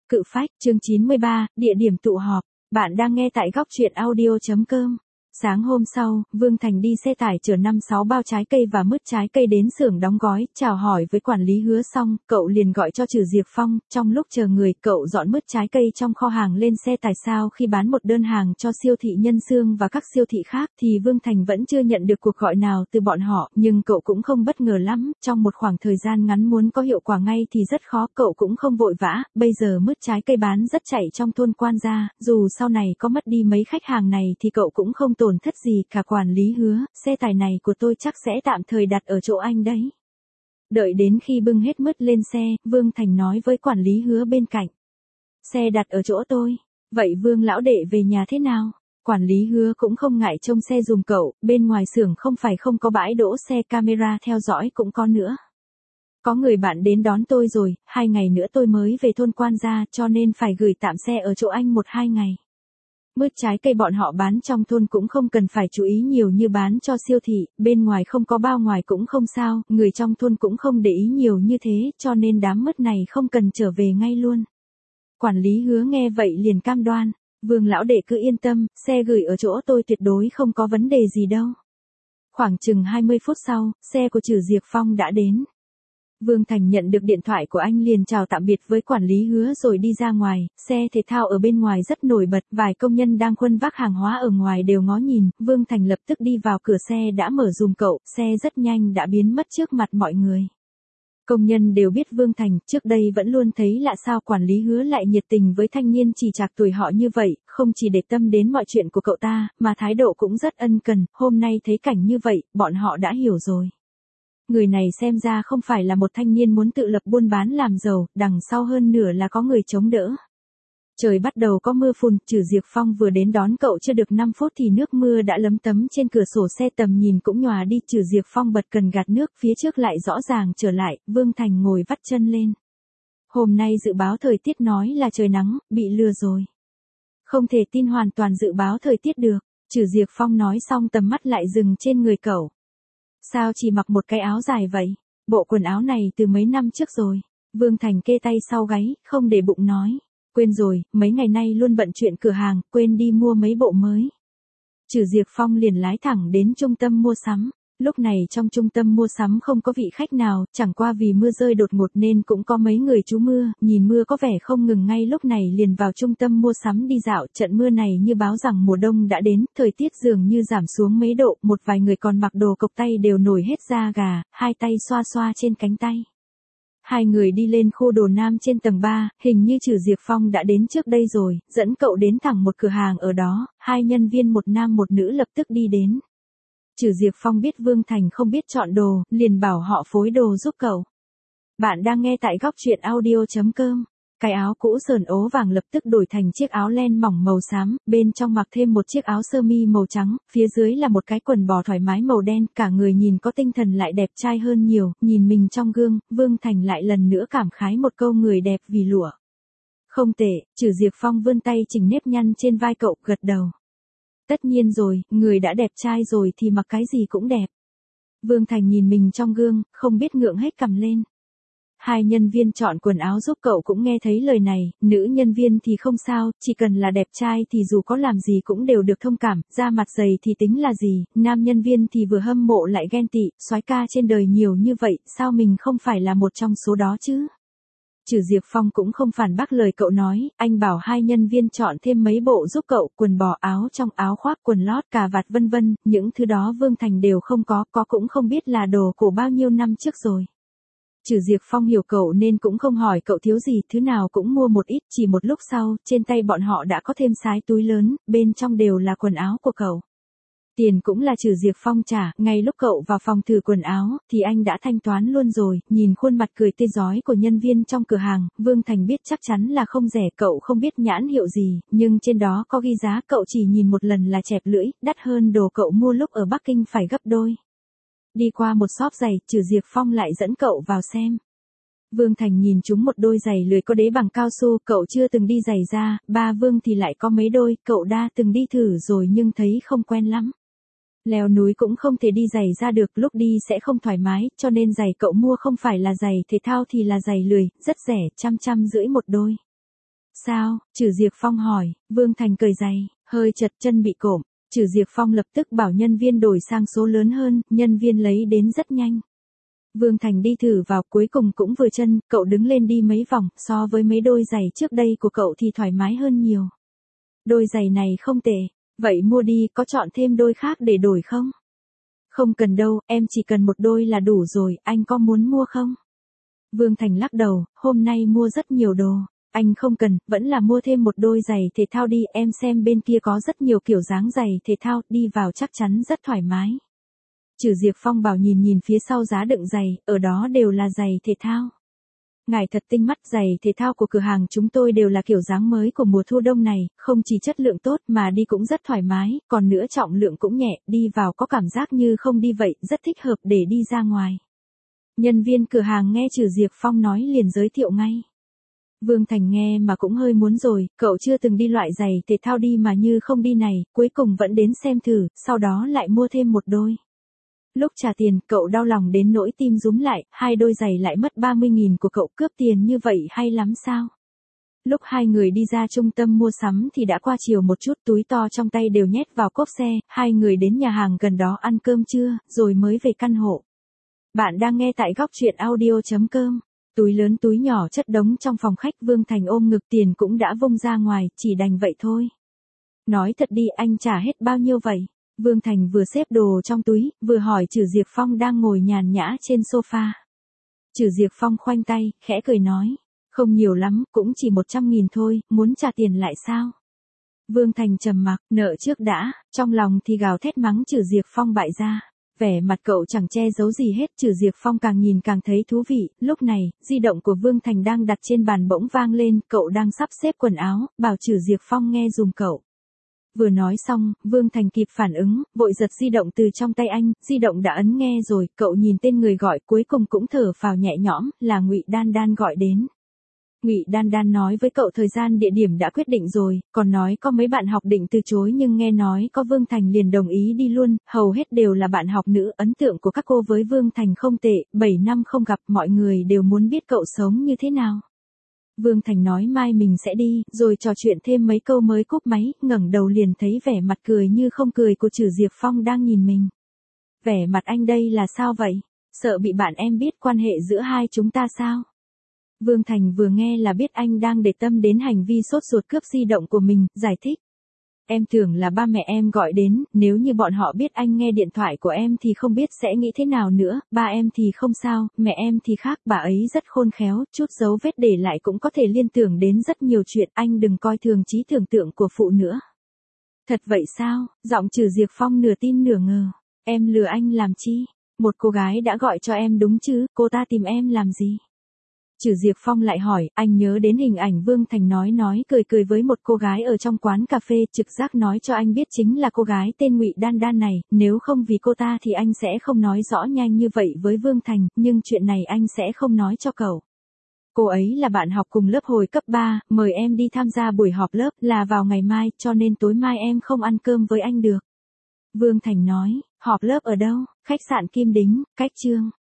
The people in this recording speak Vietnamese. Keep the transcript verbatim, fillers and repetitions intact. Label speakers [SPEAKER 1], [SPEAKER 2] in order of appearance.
[SPEAKER 1] Cự phách, chương chín mươi ba, địa điểm tụ họp. Bạn đang nghe tại góc truyện audio chấm com. Sáng hôm sau, Vương Thành đi xe tải chở năm sáu bao trái cây và mứt trái cây đến xưởng đóng gói, chào hỏi với quản lý Hứa xong, cậu liền gọi cho Trử Diệp Phong, trong lúc chờ người, cậu dọn mứt trái cây trong kho hàng lên xe tải. Sau khi bán một đơn hàng cho siêu thị Nhân Xương và các siêu thị khác thì Vương Thành vẫn chưa nhận được cuộc gọi nào từ bọn họ, nhưng cậu cũng không bất ngờ lắm, trong một khoảng thời gian ngắn muốn có hiệu quả ngay thì rất khó, cậu cũng không vội vã, bây giờ mứt trái cây bán rất chạy trong thôn Quan Gia, dù sau này có mất đi mấy khách hàng này thì cậu cũng không tổn thất gì cả. Quản lý Hứa, xe tải này của tôi chắc sẽ tạm thời đặt ở chỗ anh đấy. Đợi đến khi bưng hết mứt lên xe, Vương Thành nói với quản lý Hứa bên cạnh. Xe đặt ở chỗ tôi, vậy Vương lão đệ về nhà thế nào? Quản lý Hứa cũng không ngại trông xe dùm cậu, bên ngoài xưởng không phải không có bãi đỗ xe, camera theo dõi cũng có nữa. Có người bạn đến đón tôi rồi, hai ngày nữa tôi mới về thôn Quan Gia cho nên phải gửi tạm xe ở chỗ anh một hai ngày. Mứt trái cây bọn họ bán trong thôn cũng không cần phải chú ý nhiều như bán cho siêu thị, bên ngoài không có bao ngoài cũng không sao, người trong thôn cũng không để ý nhiều như thế, cho nên đám mứt này không cần trở về ngay luôn. Quản lý Hứa nghe vậy liền cam đoan, Vương lão đệ cứ yên tâm, xe gửi ở chỗ tôi tuyệt đối không có vấn đề gì đâu. Khoảng chừng hai mươi phút sau, xe của Trử Diệp Phong đã đến. Vương Thành nhận được điện thoại của anh liền chào tạm biệt với quản lý Hứa rồi đi ra ngoài, xe thể thao ở bên ngoài rất nổi bật, vài công nhân đang khuân vác hàng hóa ở ngoài đều ngó nhìn, Vương Thành lập tức đi vào, cửa xe đã mở dùm cậu, xe rất nhanh đã biến mất trước mặt mọi người. Công nhân đều biết Vương Thành, trước đây vẫn luôn thấy lạ sao quản lý Hứa lại nhiệt tình với thanh niên chỉ trạc tuổi họ như vậy, không chỉ để tâm đến mọi chuyện của cậu ta, mà thái độ cũng rất ân cần, hôm nay thấy cảnh như vậy, bọn họ đã hiểu rồi. Người này xem ra không phải là một thanh niên muốn tự lập buôn bán làm giàu, đằng sau hơn nửa là có người chống đỡ. Trời bắt đầu có mưa phùn, Trử Diệp Phong vừa đến đón cậu chưa được năm phút thì nước mưa đã lấm tấm trên cửa sổ xe, tầm nhìn cũng nhòa đi, Trử Diệp Phong bật cần gạt nước, phía trước lại rõ ràng trở lại, Vương Thành ngồi vắt chân lên. Hôm nay dự báo thời tiết nói là trời nắng, bị lừa rồi. Không thể tin hoàn toàn dự báo thời tiết được, Trử Diệp Phong nói xong tầm mắt lại dừng trên người cậu. Sao chỉ mặc một cái áo dài vậy? Bộ quần áo này từ mấy năm trước rồi. Vương Thành kê tay sau gáy, không để bụng nói. Quên rồi, mấy ngày nay luôn bận chuyện cửa hàng, quên đi mua mấy bộ mới. Trử Diệp Phong liền lái thẳng đến trung tâm mua sắm. Lúc này trong trung tâm mua sắm không có vị khách nào, chẳng qua vì mưa rơi đột ngột nên cũng có mấy người trú mưa, nhìn mưa có vẻ không ngừng ngay lúc này liền vào trung tâm mua sắm đi dạo, trận mưa này như báo rằng mùa đông đã đến, thời tiết dường như giảm xuống mấy độ, một vài người còn mặc đồ cộc tay đều nổi hết da gà, hai tay xoa xoa trên cánh tay. Hai người đi lên khu đồ nam trên tầng ba, hình như Trử Diệp Phong đã đến trước đây rồi, dẫn cậu đến thẳng một cửa hàng ở đó, hai nhân viên một nam một nữ lập tức đi đến. Trử Diệp Phong biết Vương Thành không biết chọn đồ, liền bảo họ phối đồ giúp cậu. Bạn đang nghe tại góc truyện audio chấm com. Cái áo cũ sờn ố vàng lập tức đổi thành chiếc áo len mỏng màu xám, bên trong mặc thêm một chiếc áo sơ mi màu trắng, phía dưới là một cái quần bò thoải mái màu đen, cả người nhìn có tinh thần lại đẹp trai hơn nhiều, nhìn mình trong gương, Vương Thành lại lần nữa cảm khái một câu người đẹp vì lụa. Không tệ, Trử Diệp Phong vươn tay chỉnh nếp nhăn trên vai cậu, gật đầu. Tất nhiên rồi, người đã đẹp trai rồi thì mặc cái gì cũng đẹp. Vương Thành nhìn mình trong gương, không biết ngượng hết cằm lên. Hai nhân viên chọn quần áo giúp cậu cũng nghe thấy lời này, nữ nhân viên thì không sao, chỉ cần là đẹp trai thì dù có làm gì cũng đều được thông cảm, da mặt dày thì tính là gì, nam nhân viên thì vừa hâm mộ lại ghen tị, soái ca trên đời nhiều như vậy, sao mình không phải là một trong số đó chứ? Trử Diệp Phong cũng không phản bác lời cậu nói, anh bảo hai nhân viên chọn thêm mấy bộ giúp cậu, quần bò, áo trong, áo khoác, quần lót, cà vạt vân vân, những thứ đó Vương Thành đều không có, có cũng không biết là đồ cổ bao nhiêu năm trước rồi. Trử Diệp Phong hiểu cậu nên cũng không hỏi cậu thiếu gì, thứ nào cũng mua một ít, chỉ một lúc sau, trên tay bọn họ đã có thêm sái túi lớn, bên trong đều là quần áo của cậu. Tiền cũng là Trử Diệp Phong trả, ngay lúc cậu vào phòng thử quần áo, thì anh đã thanh toán luôn rồi, nhìn khuôn mặt cười tươi rói của nhân viên trong cửa hàng, Vương Thành biết chắc chắn là không rẻ, cậu không biết nhãn hiệu gì, nhưng trên đó có ghi giá, cậu chỉ nhìn một lần là chẹp lưỡi, đắt hơn đồ cậu mua lúc ở Bắc Kinh phải gấp đôi. Đi qua một shop giày, Trử Diệp Phong lại dẫn cậu vào xem. Vương Thành nhìn chúng một đôi giày lười có đế bằng cao su, cậu chưa từng đi giày da, ba Vương thì lại có mấy đôi, cậu đã từng đi thử rồi nhưng thấy không quen lắm. Leo núi cũng không thể đi giày ra được, lúc đi sẽ không thoải mái, cho nên giày cậu mua không phải là giày thể thao thì là giày lười, rất rẻ, trăm trăm rưỡi một đôi. Sao? Trử Diệp Phong hỏi. Vương Thành cởi giày, hơi chật chân bị cộm. Trử Diệp Phong lập tức bảo nhân viên đổi sang số lớn hơn, nhân viên lấy đến rất nhanh. Vương Thành đi thử vào, cuối cùng cũng vừa chân, cậu đứng lên đi mấy vòng, so với mấy đôi giày trước đây của cậu thì thoải mái hơn nhiều. Đôi giày này không tệ, vậy mua đi, có chọn thêm đôi khác để đổi không? Không cần đâu, em chỉ cần một đôi là đủ rồi, anh có muốn mua không? Vương Thành lắc đầu, hôm nay mua rất nhiều đồ. Anh không cần, vẫn là mua thêm một đôi giày thể thao đi, em xem bên kia có rất nhiều kiểu dáng giày thể thao, đi vào chắc chắn rất thoải mái. Trử Diệp Phong bảo nhìn nhìn phía sau giá đựng giày, ở đó đều là giày thể thao. Ngài thật tinh mắt, giày thể thao của cửa hàng chúng tôi đều là kiểu dáng mới của mùa thu đông này, không chỉ chất lượng tốt mà đi cũng rất thoải mái, còn nữa trọng lượng cũng nhẹ, đi vào có cảm giác như không đi vậy, rất thích hợp để đi ra ngoài. Nhân viên cửa hàng nghe Trử Diệp Phong nói liền giới thiệu ngay. Vương Thành nghe mà cũng hơi muốn rồi, cậu chưa từng đi loại giày thể thao đi mà như không đi này, cuối cùng vẫn đến xem thử, sau đó lại mua thêm một đôi. Lúc trả tiền, cậu đau lòng đến nỗi tim rúm lại, hai đôi giày lại mất ba mươi nghìn của cậu, cướp tiền như vậy hay lắm sao? Lúc hai người đi ra trung tâm mua sắm thì đã qua chiều một chút, túi to trong tay đều nhét vào cốp xe, hai người đến nhà hàng gần đó ăn cơm trưa, rồi mới về căn hộ. Bạn đang nghe tại góc truyện audio chấm com. Túi lớn túi nhỏ chất đống trong phòng khách, Vương Thành ôm ngực, tiền cũng đã vung ra ngoài, chỉ đành vậy thôi. Nói thật đi, anh trả hết bao nhiêu vậy? Vương Thành vừa xếp đồ trong túi, vừa hỏi Trử Diệp Phong đang ngồi nhàn nhã trên sofa. Trử Diệp Phong khoanh tay, khẽ cười nói, không nhiều lắm, cũng chỉ một trăm nghìn thôi, muốn trả tiền lại sao? Vương Thành trầm mặc, nợ trước đã, trong lòng thì gào thét mắng Trử Diệp Phong bại gia. Vẻ mặt cậu chẳng che giấu gì hết, Trử Diệp Phong càng nhìn càng thấy thú vị, lúc này, di động của Vương Thành đang đặt trên bàn bỗng vang lên, cậu đang sắp xếp quần áo, bảo Trử Diệp Phong nghe dùm cậu. Vừa nói xong, Vương Thành kịp phản ứng, vội giật di động từ trong tay anh, di động đã ấn nghe rồi, cậu nhìn tên người gọi, cuối cùng cũng thở phào nhẹ nhõm, là Ngụy Đan Đan gọi đến. Ngụy Đan Đan nói với cậu thời gian địa điểm đã quyết định rồi, còn nói có mấy bạn học định từ chối nhưng nghe nói có Vương Thành liền đồng ý đi luôn, hầu hết đều là bạn học nữ, ấn tượng của các cô với Vương Thành không tệ, bảy năm không gặp, mọi người đều muốn biết cậu sống như thế nào. Vương Thành nói mai mình sẽ đi, rồi trò chuyện thêm mấy câu mới cúp máy, ngẩng đầu liền thấy vẻ mặt cười như không cười của Trử Diệp Phong đang nhìn mình. Vẻ mặt anh đây là sao vậy? Sợ bị bạn em biết quan hệ giữa hai chúng ta sao? Vương Thành vừa nghe là biết anh đang để tâm đến hành vi sốt ruột cướp di động của mình, giải thích. Em tưởng là ba mẹ em gọi đến, nếu như bọn họ biết anh nghe điện thoại của em thì không biết sẽ nghĩ thế nào nữa, ba em thì không sao, mẹ em thì khác, bà ấy rất khôn khéo, chút dấu vết để lại cũng có thể liên tưởng đến rất nhiều chuyện, anh đừng coi thường trí tưởng tượng của phụ nữa. Thật vậy sao? Giọng Trử Diệp Phong nửa tin nửa ngờ. Em lừa anh làm chi? Một cô gái đã gọi cho em đúng chứ, cô ta tìm em làm gì? Trử Diệp Phong lại hỏi, anh nhớ đến hình ảnh Vương Thành nói nói cười cười với một cô gái ở trong quán cà phê, trực giác nói cho anh biết chính là cô gái tên Ngụy Đan Đan này, nếu không vì cô ta thì anh sẽ không nói rõ nhanh như vậy với Vương Thành, nhưng chuyện này anh sẽ không nói cho cậu. Cô ấy là bạn học cùng lớp hồi cấp ba, mời em đi tham gia buổi họp lớp là vào ngày mai, cho nên tối mai em không ăn cơm với anh được. Vương Thành nói, họp lớp ở đâu? Khách sạn Kim Đính, cách Trương.